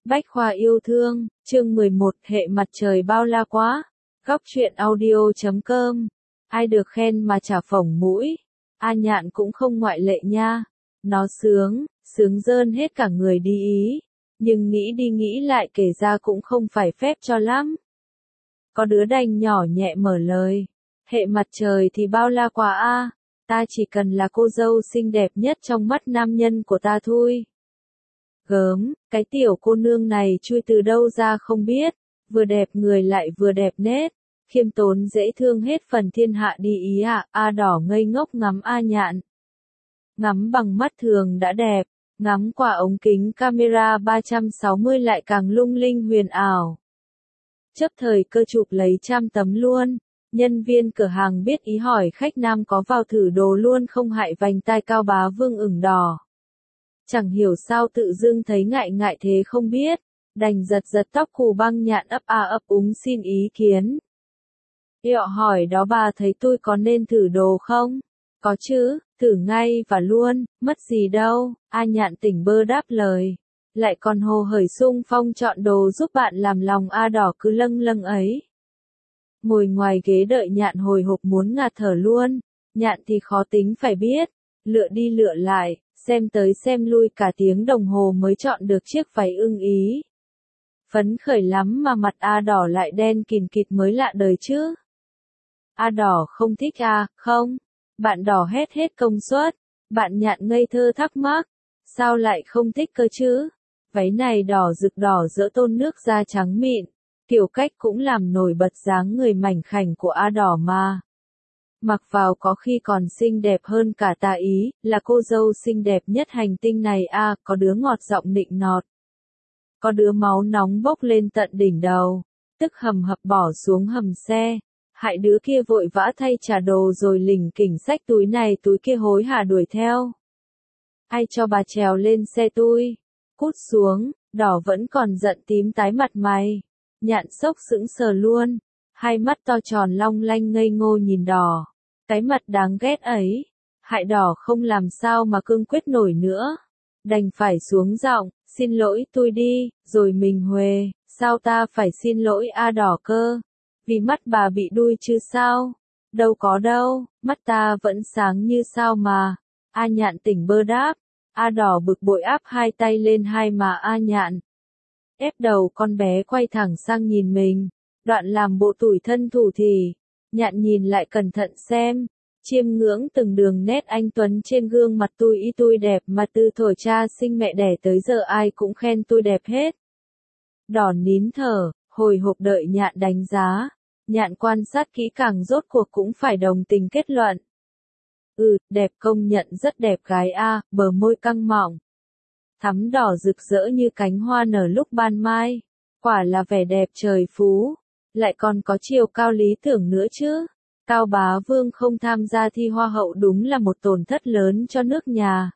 Bách khoa yêu thương, chương 11, hệ mặt trời bao la quá. Góc truyện audio.com. Ai được khen mà chả phồng mũi. A Nhạn cũng không ngoại lệ nha. Nó sướng rơn hết cả người đi ý. Nhưng nghĩ đi nghĩ lại kể ra cũng không phải phép cho lắm. Có đứa đành nhỏ nhẹ mở lời. Hệ mặt trời thì bao la quá a. Ta chỉ cần là cô dâu xinh đẹp nhất trong mắt nam nhân của ta thôi. Gớm, cái tiểu cô nương này chui từ đâu ra không biết, vừa đẹp người lại vừa đẹp nết, khiêm tốn dễ thương hết phần thiên hạ đi ý ạ. A Đỏ ngây ngốc ngắm A Nhạn. Ngắm bằng mắt thường đã đẹp, ngắm qua ống kính camera 360 lại càng lung linh huyền ảo. Chấp thời cơ chụp lấy 100 tấm luôn. Nhân viên cửa hàng biết ý hỏi khách nam có vào thử đồ luôn không hại vành tai Cao Bá Vương ửng đỏ. Chẳng hiểu sao tự dưng thấy ngại thế không biết, đành giật tóc Cù Băng Nhạn ấp úng xin ý kiến. Họ hỏi đó bà thấy tôi có nên thử đồ không? Có chứ, thử ngay và luôn, mất gì đâu. A Nhạn tỉnh bơ đáp lời. Lại còn hồ hởi sung phong chọn đồ giúp bạn làm lòng A Đỏ cứ lâng lâng ấy. Ngồi ngoài ghế đợi Nhạn hồi hộp muốn ngạt thở luôn. Nhạn thì khó tính phải biết, lựa đi lựa lại, xem tới xem lui cả tiếng đồng hồ mới chọn được chiếc váy ưng ý. Phấn khởi lắm mà mặt A Đỏ lại đen kìn kịt mới lạ đời chứ. A Đỏ không thích à, không? Bạn Đỏ hết công suất. Bạn Nhạn ngây thơ thắc mắc. Sao lại không thích cơ chứ? Váy này đỏ rực đỏ rỡ tôn nước da trắng mịn. Kiểu cách cũng làm nổi bật dáng người mảnh khảnh của A Đỏ mà. Mặc vào có khi còn xinh đẹp hơn cả ta ý, là cô dâu xinh đẹp nhất hành tinh này a. Có đứa ngọt giọng nịnh nọt. Có đứa máu nóng bốc lên tận đỉnh đầu, tức hầm hập bỏ xuống hầm xe. Hại đứa kia vội vã thay trả đồ rồi lỉnh kỉnh xách túi này túi kia hối hả đuổi theo. Ai cho bà trèo lên xe tôi? Cút xuống. Đỏ vẫn còn giận tím tái mặt mày. Nhạn sốc sững sờ luôn. Hai mắt to tròn long lanh ngây ngô nhìn Đỏ. Cái mặt đáng ghét ấy. Hại Đỏ không làm sao mà cương quyết nổi nữa. Đành phải xuống giọng, xin lỗi tôi đi, rồi mình huề, sao ta phải xin lỗi A Đỏ cơ? Vì mắt bà bị đui chứ sao? Đâu có đâu, mắt ta vẫn sáng như sao mà. A Nhạn tỉnh bơ đáp. A Đỏ bực bội áp hai tay lên hai má A Nhạn. Ép đầu con bé quay thẳng sang nhìn mình. Đoạn làm bộ tủi thân thủ thì. Nhạn nhìn lại cẩn thận xem. Chiêm ngưỡng từng đường nét anh tuấn trên gương mặt tôi đẹp mà từ thổi cha sinh mẹ đẻ tới giờ ai cũng khen tôi đẹp hết. Đỏ nín thở, hồi hộp đợi Nhạn đánh giá. Nhạn quan sát kỹ càng rốt cuộc cũng phải đồng tình kết luận. Đẹp công nhận rất đẹp gái a, bờ môi căng mọng. Thắm đỏ rực rỡ như cánh hoa nở lúc ban mai. Quả là vẻ đẹp trời phú. Lại còn có chiều cao lý tưởng nữa chứ. Cao Bá Vương không tham gia thi hoa hậu đúng là một tổn thất lớn cho nước nhà.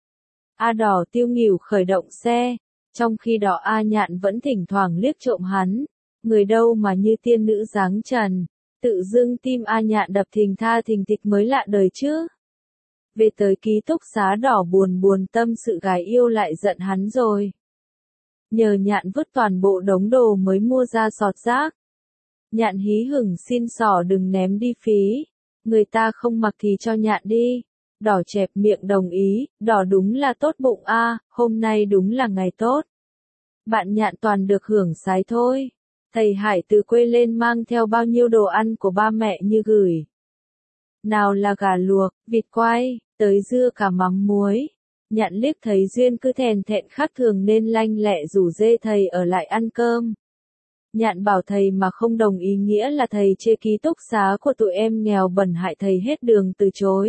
A Đỏ tiêu nghỉu khởi động xe. Trong khi đó A Nhạn vẫn thỉnh thoảng liếc trộm hắn. Người đâu mà như tiên nữ dáng trần. Tự dưng tim A Nhạn đập thình thịch mới lạ đời chứ. Về tới ký túc xá Đỏ buồn tâm sự gái yêu lại giận hắn rồi. Nhờ Nhạn vứt toàn bộ đống đồ mới mua ra sọt rác. Nhạn hí hửng xin xỏ đừng ném đi phí. Người ta không mặc thì cho Nhạn đi. Đỏ chẹp miệng đồng ý. Đỏ đúng là tốt bụng a, hôm nay đúng là ngày tốt. Bạn Nhạn toàn được hưởng sái thôi. Thầy Hải từ quê lên mang theo bao nhiêu đồ ăn của ba mẹ như gửi. Nào là gà luộc, vịt quay, tới dưa cả mắm muối. Nhạn liếc thấy Duyên cứ thèn thẹn khác thường nên lanh lẹ rủ dê thầy ở lại ăn cơm. Nhạn bảo thầy mà không đồng ý nghĩa là thầy chê ký túc xá của tụi em nghèo bẩn hại thầy hết đường từ chối.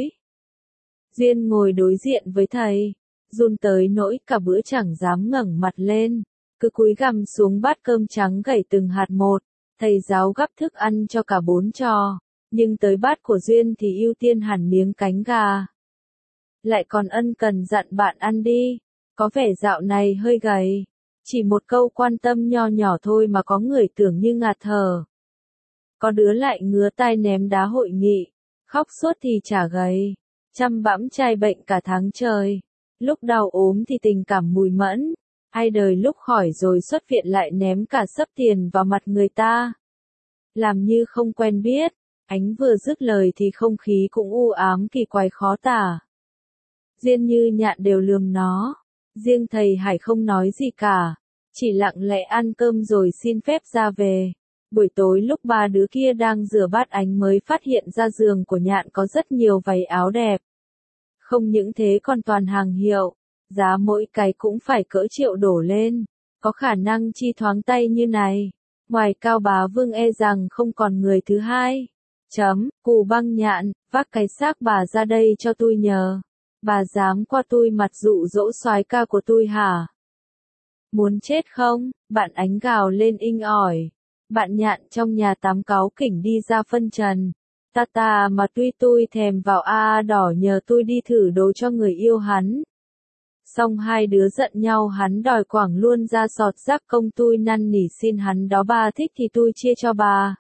Duyên ngồi đối diện với thầy, run tới nỗi cả bữa chẳng dám ngẩng mặt lên, cứ cúi gằm xuống bát cơm trắng gảy từng hạt một. Thầy giáo gắp thức ăn cho cả 4 trò, nhưng tới bát của Duyên thì ưu tiên hẳn miếng cánh gà. Lại còn ân cần dặn bạn ăn đi, có vẻ dạo này hơi gầy. Chỉ một câu quan tâm nho nhỏ thôi mà có người tưởng như ngạt thở. Có đứa lại ngứa tai ném đá hội nghị, khóc suốt thì chả gầy, chăm bẵm trai bệnh cả tháng trời. Lúc đau ốm thì tình cảm mùi mẫn, Ai đời lúc khỏi rồi xuất viện lại ném cả xấp tiền vào mặt người ta. Làm như không quen biết, Ánh vừa dứt lời thì không khí cũng u ám kỳ quái khó tả. Diên Như Nhạn đều lườm nó, riêng thầy Hải không nói gì cả, chỉ lặng lẽ ăn cơm rồi xin phép ra về. Buổi tối lúc ba đứa kia đang rửa bát Ánh mới phát hiện ra giường của Nhạn có rất nhiều váy áo đẹp. Không những thế còn toàn hàng hiệu, giá mỗi cái cũng phải cỡ triệu đổ lên, có khả năng chi thoáng tay như này. Ngoài Cao Bá Vương e rằng không còn người thứ hai. Cù Băng Nhạn, vác cái xác bà ra đây cho tôi nhờ. Bà dám qua tôi mặt dụ dỗ soái ca của tôi hả? Muốn chết không? Bạn Ánh gào lên inh ỏi. Bạn Nhạn trong nhà tắm cáu kỉnh đi ra phân trần. Ta mà tuy tôi thèm vào a đỏ nhờ tôi đi thử đồ cho người yêu hắn. Xong hai đứa giận nhau, hắn đòi quẳng luôn ra sọt rác công, tôi năn nỉ xin hắn đó, bà thích thì tôi chia cho bà.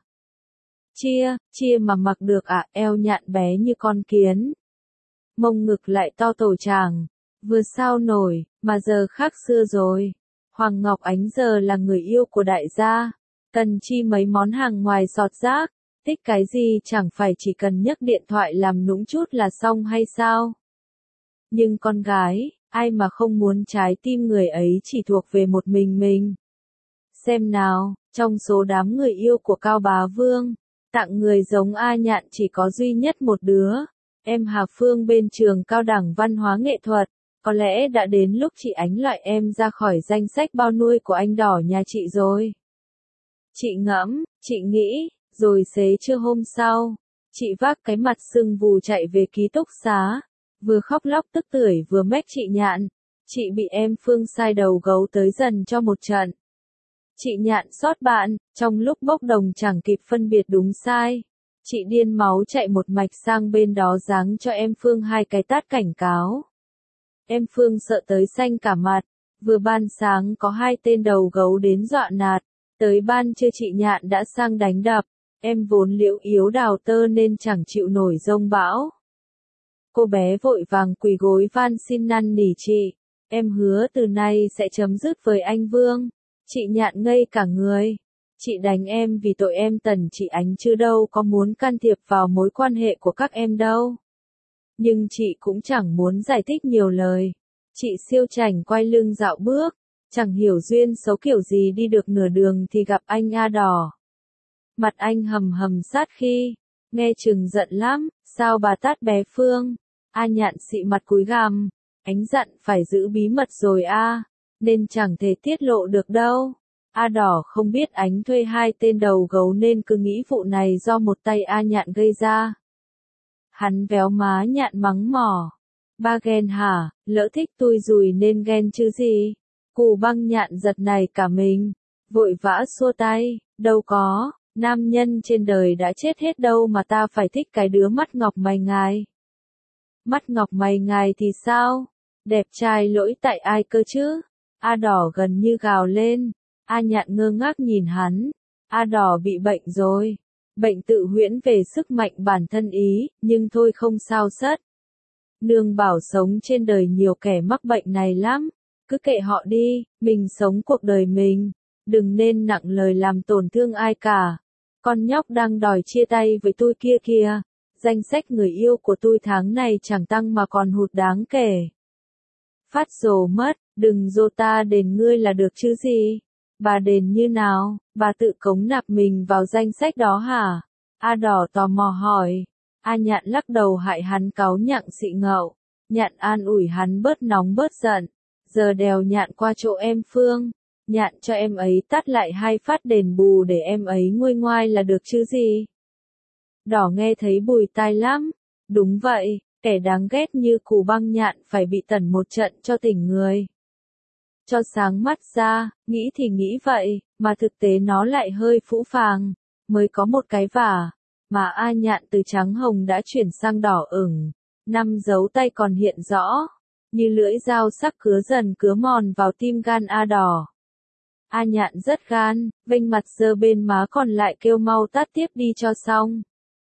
Chia mà mặc được à? Eo Nhạn bé như con kiến. Mông ngực lại to tổ chàng. Vừa sao nổi, mà giờ khác xưa rồi. Hoàng Ngọc Ánh giờ là người yêu của đại gia. Cần chi mấy món hàng ngoài sọt rác. Thích cái gì chẳng phải chỉ cần nhấc điện thoại làm nũng chút là xong hay sao? Nhưng con gái, ai mà không muốn trái tim người ấy chỉ thuộc về một mình. Xem nào, trong số đám người yêu của Cao Bá Vương, tặng người giống A Nhạn chỉ có duy nhất một đứa. Em Hà Phương bên trường cao đẳng văn hóa nghệ thuật, có lẽ đã đến lúc chị Ánh loại em ra khỏi danh sách bao nuôi của anh đỏ nhà chị rồi. Chị ngẫm, chị nghĩ, rồi xế trưa hôm sau, chị vác cái mặt sưng vù chạy về ký túc xá, vừa khóc lóc tức tưởi vừa mách chị Nhạn, chị bị em Phương sai đầu gấu tới dần cho một trận. Chị Nhạn xót bạn, trong lúc bốc đồng chẳng kịp phân biệt đúng sai. Chị điên máu chạy một mạch sang bên đó giáng cho em Phương hai cái tát cảnh cáo. Em Phương sợ tới xanh cả mặt, vừa ban sáng có hai tên đầu gấu đến dọa nạt, tới ban trưa chị Nhạn đã sang đánh đập, em vốn liễu yếu đào tơ nên chẳng chịu nổi giông bão. Cô bé vội vàng quỳ gối van xin năn nỉ chị, em hứa từ nay sẽ chấm dứt với anh Vương. Chị Nhạn ngây cả người. Chị đánh em vì tội em Tần, chị Ánh chứ đâu có muốn can thiệp vào mối quan hệ của các em đâu. Nhưng chị cũng chẳng muốn giải thích nhiều lời. Chị siêu chảnh quay lưng dạo bước, chẳng hiểu duyên xấu kiểu gì đi được nửa đường thì gặp anh A Đỏ. Mặt anh hầm hầm sát khí, nghe chừng giận lắm, sao bà tát bé Phương? A Nhạn xị mặt cúi gằm, Ánh dặn phải giữ bí mật rồi a, nên chẳng thể tiết lộ được đâu. A Đỏ không biết Ánh thuê hai tên đầu gấu nên cứ nghĩ vụ này do một tay A Nhạn gây ra. Hắn véo má Nhạn mắng mỏ. Ba ghen hả, lỡ thích tôi rùi nên ghen chứ gì. Cù Băng Nhạn giật này cả mình, vội vã xua tay, đâu có, nam nhân trên đời đã chết hết đâu mà ta phải thích cái đứa mắt ngọc mày ngài. Mắt ngọc mày ngài thì sao? Đẹp trai lỗi tại ai cơ chứ? A Đỏ gần như gào lên. A Nhạn ngơ ngác nhìn hắn. A Đỏ bị bệnh rồi. Bệnh tự huyễn về sức mạnh bản thân ý, nhưng thôi không sao sất. Nương bảo sống trên đời nhiều kẻ mắc bệnh này lắm. Cứ kệ họ đi, mình sống cuộc đời mình. Đừng nên nặng lời làm tổn thương ai cả. Con nhóc đang đòi chia tay với tôi kia kìa. Danh sách người yêu của tôi tháng này chẳng tăng mà còn hụt đáng kể. Phát rồ mất, đừng dô ta đền ngươi là được chứ gì. Bà đền như nào, bà tự cống nạp mình vào danh sách đó hả? A Đỏ tò mò hỏi. A Nhạn lắc đầu hại hắn cáu nhặng xị ngậu. Nhạn an ủi hắn bớt nóng bớt giận. Giờ đèo Nhạn qua chỗ em Phương. Nhạn cho em ấy tát lại 2 phát đền bù để em ấy nguôi ngoai là được chứ gì. Đỏ nghe thấy bùi tai lắm. Đúng vậy, kẻ đáng ghét như Cù Băng Nhạn phải bị tẩn một trận cho tỉnh người. Cho sáng mắt ra, nghĩ thì nghĩ vậy, mà thực tế nó lại hơi phũ phàng, mới có một cái vả, mà A Nhạn từ trắng hồng đã chuyển sang đỏ ửng, 5 dấu tay còn hiện rõ, như lưỡi dao sắc cứa dần cứa mòn vào tim gan A Đỏ. A Nhạn rất gan, vênh mặt giơ bên má còn lại kêu mau tát tiếp đi cho xong.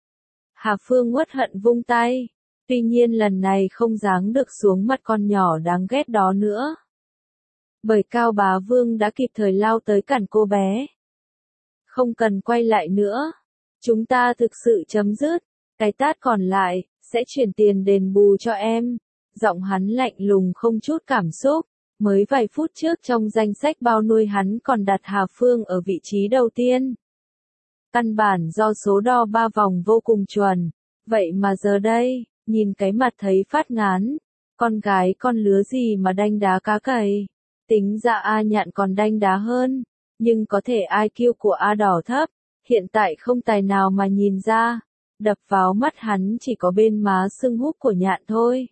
Hà Phương uất hận vung tay, tuy nhiên lần này không giáng được xuống mặt con nhỏ đáng ghét đó nữa. Bởi Cao Bá Vương đã kịp thời lao tới cản cô bé. Không cần quay lại nữa. Chúng ta thực sự chấm dứt. Cái tát còn lại, sẽ chuyển tiền đền bù cho em. Giọng hắn lạnh lùng không chút cảm xúc. Mới vài phút trước trong danh sách bao nuôi hắn còn đặt Hà Phương ở vị trí đầu tiên. Căn bản do số đo 3 vòng vô cùng chuẩn. Vậy mà giờ đây, nhìn cái mặt thấy phát ngán. Con gái con lứa gì mà đanh đá cá cầy. Tính ra A Nhạn còn đanh đá hơn. Nhưng có thể IQ của A Đỏ thấp. Hiện tại không tài nào mà nhìn ra. Đập vào mắt hắn chỉ có bên má sưng húp của Nhạn thôi.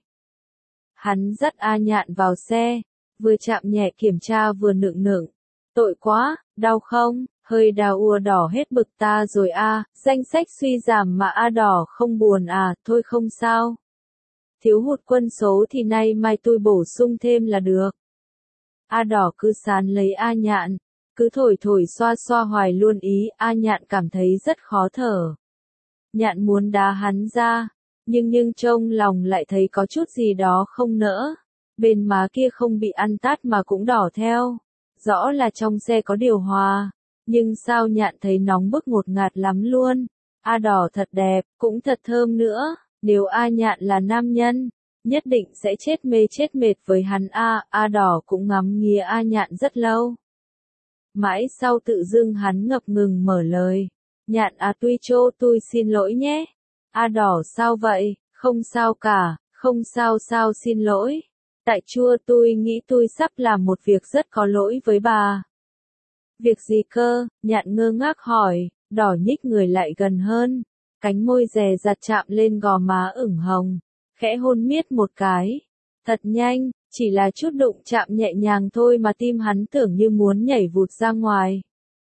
Hắn dắt A Nhạn vào xe. Vừa chạm nhẹ kiểm tra vừa nựng nựng. Tội quá, đau không? Hơi đau ùa đỏ hết bực ta rồi a, danh sách suy giảm mà A Đỏ không buồn à, thôi không sao. Thiếu hụt quân số thì nay mai tôi bổ sung thêm là được. A Đỏ cứ sán lấy A Nhạn, cứ thổi thổi xoa xoa hoài luôn ý, A Nhạn cảm thấy rất khó thở. Nhạn muốn đá hắn ra, nhưng trong lòng lại thấy có chút gì đó không nỡ. Bên má kia không bị ăn tát mà cũng đỏ theo. Rõ là trong xe có điều hòa. Nhưng sao Nhạn thấy nóng bức ngột ngạt lắm luôn. A Đỏ thật đẹp, cũng thật thơm nữa. Nếu A Nhạn là nam nhân, nhất định sẽ chết mê chết mệt với hắn a. A Đỏ cũng ngắm nghía A Nhạn rất lâu. Mãi sau tự dưng hắn ngập ngừng mở lời. Nhạn à tuy chô tôi xin lỗi nhé. A Đỏ sao vậy, không sao cả, không sao sao xin lỗi. Tại chua tôi nghĩ tôi sắp làm một việc rất có lỗi với bà. Việc gì cơ? Nhạn ngơ ngác hỏi, Đỏ nhích người lại gần hơn. Cánh môi dè dặt chạm lên gò má ửng hồng. Khẽ hôn miết một cái. Thật nhanh, chỉ là chút đụng chạm nhẹ nhàng thôi mà tim hắn tưởng như muốn nhảy vụt ra ngoài.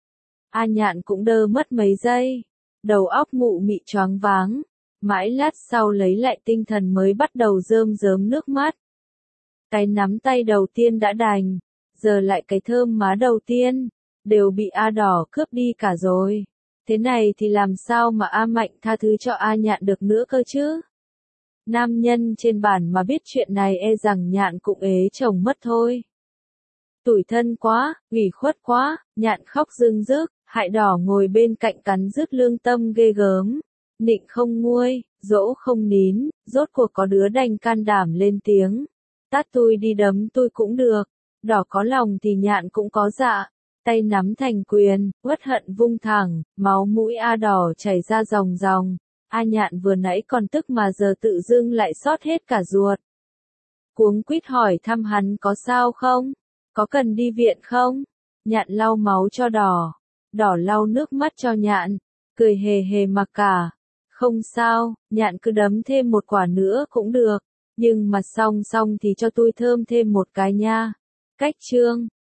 A Nhạn cũng đơ mất mấy giây. Đầu óc mụ mị choáng váng. Mãi lát sau lấy lại tinh thần mới bắt đầu rơm rớm nước mắt. Cái nắm tay đầu tiên đã đành. Giờ lại cái thơm má đầu tiên. Đều bị A Đỏ cướp đi cả rồi. Thế này thì làm sao mà A Mạnh tha thứ cho A Nhạn được nữa cơ chứ? Nam nhân trên bản mà biết chuyện này e rằng Nhạn cũng ế chồng mất thôi. Tủi thân quá, ủy khuất quá, Nhạn khóc rưng rức, hại Đỏ ngồi bên cạnh cắn rứt lương tâm ghê gớm. Nịnh không nguôi, dỗ không nín, rốt cuộc có đứa đành can đảm lên tiếng. Tát tôi đi đấm tôi cũng được. Đỏ có lòng thì Nhạn cũng có dạ. Tay nắm thành quyền, uất hận vung thẳng, máu mũi A Đỏ chảy ra ròng ròng. A Nhạn vừa nãy còn tức mà giờ tự dưng lại xót hết cả ruột. Cuống quýt hỏi thăm hắn có sao không? Có cần đi viện không? Nhạn lau máu cho Đỏ. Đỏ lau nước mắt cho Nhạn. Cười hề hề mặc cả. Không sao, Nhạn cứ đấm thêm một quả nữa cũng được. Nhưng mà xong thì cho tôi thơm thêm một cái nha. Cách chương